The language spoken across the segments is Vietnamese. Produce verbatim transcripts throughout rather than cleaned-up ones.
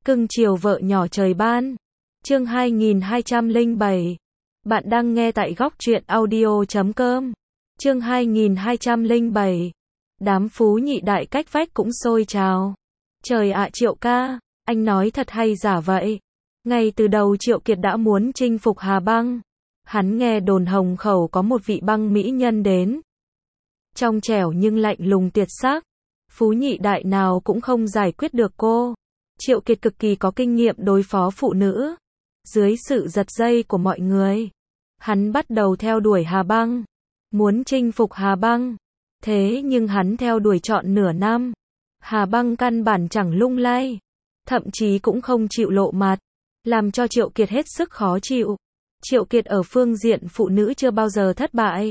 Cưng chiều vợ nhỏ trời ban. Chương hai nghìn hai trăm lẻ bảy. Bạn đang nghe tại góc truyện audio chấm com. Chương hai nghìn hai trăm lẻ bảy. Đám phú nhị đại cách vách cũng xôi trào. Trời ạ Triệu ca, anh nói thật hay giả vậy? Ngay từ đầu Triệu Kiệt đã muốn chinh phục Hà Băng. Hắn nghe đồn Hồng Khẩu có một vị băng mỹ nhân đến. Trong trẻo nhưng lạnh lùng tuyệt sắc. Phú nhị đại nào cũng không giải quyết được cô. Triệu Kiệt cực kỳ có kinh nghiệm đối phó phụ nữ. Dưới sự giật dây của mọi người, hắn bắt đầu theo đuổi Hà Băng. Muốn chinh phục Hà Băng. Thế nhưng hắn theo đuổi trọn nửa năm. Hà Băng căn bản chẳng lung lay. Thậm chí cũng không chịu lộ mặt. Làm cho Triệu Kiệt hết sức khó chịu. Triệu Kiệt ở phương diện phụ nữ chưa bao giờ thất bại.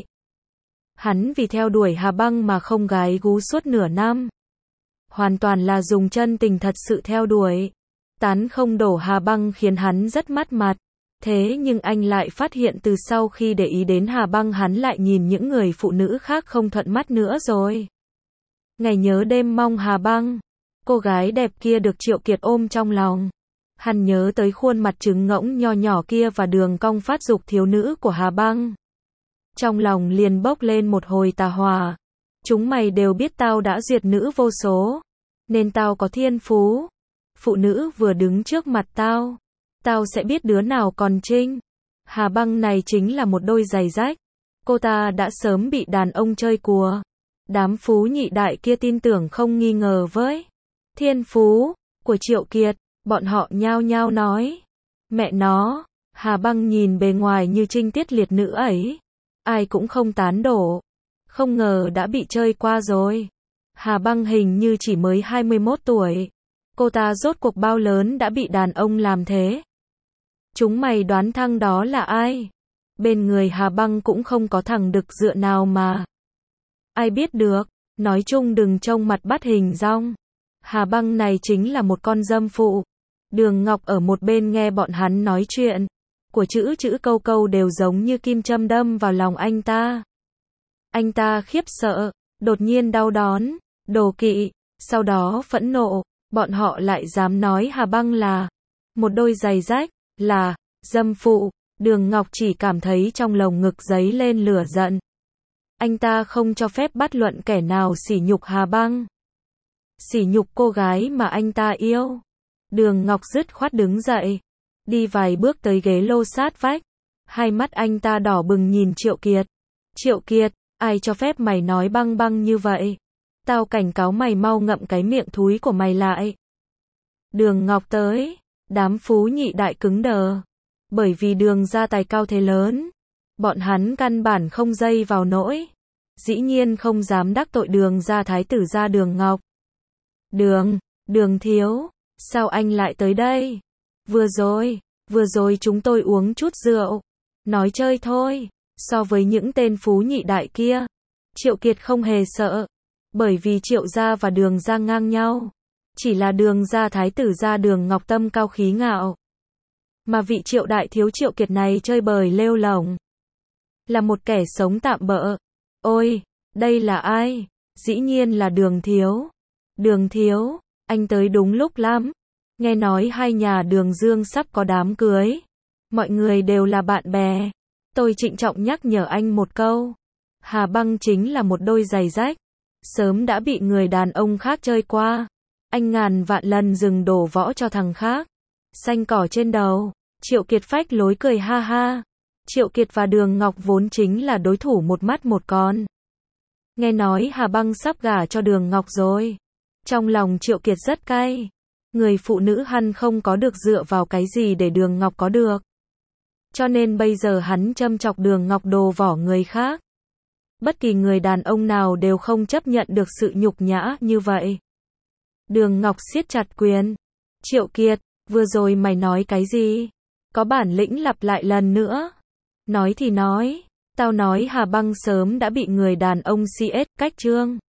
Hắn vì theo đuổi Hà Băng mà không gái gú suốt nửa năm. Hoàn toàn là dùng chân tình thật sự theo đuổi. Tán không đổ Hà Băng khiến hắn rất mất mặt. Thế nhưng anh lại phát hiện từ sau khi để ý đến Hà Băng hắn lại nhìn những người phụ nữ khác không thuận mắt nữa rồi. Ngày nhớ đêm mong Hà Băng. Cô gái đẹp kia được Triệu Kiệt ôm trong lòng. Hắn nhớ tới khuôn mặt trứng ngỗng nho nhỏ kia và đường cong phát dục thiếu nữ của Hà Băng. Trong lòng liền bốc lên một hồi tà hỏa. Chúng mày đều biết tao đã duyệt nữ vô số. Nên tao có thiên phú. Phụ nữ vừa đứng trước mặt tao. Tao sẽ biết đứa nào còn trinh. Hà Băng này chính là một đôi giày rách. Cô ta đã sớm bị đàn ông chơi cùa. Đám phú nhị đại kia tin tưởng không nghi ngờ với thiên phú của Triệu Kiệt. Bọn họ nhao nhao nói. Mẹ nó, Hà Băng nhìn bề ngoài như trinh tiết liệt nữ ấy. Ai cũng không tán đổ. Không ngờ đã bị chơi qua rồi. Hà Băng hình như chỉ mới hai mươi mốt tuổi. Cô ta rốt cuộc bao lớn đã bị đàn ông làm thế. Chúng mày đoán thằng đó là ai? Bên người Hà Băng cũng không có thằng đực dựa nào mà. Ai biết được, nói chung đừng trông mặt bắt hình dong. Hà Băng này chính là một con dâm phụ. Đường Ngọc ở một bên nghe bọn hắn nói chuyện. Của chữ chữ câu câu đều giống như kim châm đâm vào lòng anh ta. Anh ta khiếp sợ, đột nhiên đau đón, đố kỵ, sau đó phẫn nộ, bọn họ lại dám nói Hà Băng là một đôi giày rách, là dâm phụ. Đường Ngọc chỉ cảm thấy trong lồng ngực dấy lên lửa giận. Anh ta không cho phép bất luận kẻ nào sỉ nhục Hà Băng. Sỉ nhục cô gái mà anh ta yêu. Đường Ngọc dứt khoát đứng dậy, đi vài bước tới ghế lô sát vách. Hai mắt anh ta đỏ bừng nhìn Triệu Kiệt. Triệu Kiệt, ai cho phép mày nói Băng Băng như vậy? Tao cảnh cáo mày mau ngậm cái miệng thúi của mày lại. Đường Ngọc tới, đám phú nhị đại cứng đờ. Bởi vì Đường ra tài cao thế lớn, bọn hắn căn bản không dây vào nỗi. Dĩ nhiên không dám đắc tội Đường ra thái tử ra Đường Ngọc. Đường, Đường thiếu, sao anh lại tới đây? Vừa rồi, vừa rồi chúng tôi uống chút rượu. Nói chơi thôi. So với những tên phú nhị đại kia, Triệu Kiệt không hề sợ. Bởi vì Triệu gia và Đường gia ngang nhau. Chỉ là Đường gia thái tử gia Đường Ngọc tâm cao khí ngạo. Mà vị Triệu đại thiếu Triệu Kiệt này chơi bời lêu lổng. Là một kẻ sống tạm bợ. Ôi, đây là ai? Dĩ nhiên là Đường thiếu. Đường thiếu, anh tới đúng lúc lắm. Nghe nói hai nhà Đường Dương sắp có đám cưới. Mọi người đều là bạn bè. Tôi trịnh trọng nhắc nhở anh một câu. Hà Băng chính là một đôi giày rách. Sớm đã bị người đàn ông khác chơi qua. Anh ngàn vạn lần dừng đổ võ cho thằng khác. Xanh cỏ trên đầu. Triệu Kiệt phách lối cười ha ha. Triệu Kiệt và Đường Ngọc vốn chính là đối thủ một mắt một con. Nghe nói Hà Băng sắp gả cho Đường Ngọc rồi. Trong lòng Triệu Kiệt rất cay. Người phụ nữ hắn không có được dựa vào cái gì để Đường Ngọc có được. Cho nên bây giờ hắn châm chọc Đường Ngọc đồ vỏ người khác. Bất kỳ người đàn ông nào đều không chấp nhận được sự nhục nhã như vậy. Đường Ngọc siết chặt quyền. Triệu Kiệt, vừa rồi mày nói cái gì? Có bản lĩnh lặp lại lần nữa. Nói thì nói. Tao nói Hà Băng sớm đã bị người đàn ông xê ét cách chương.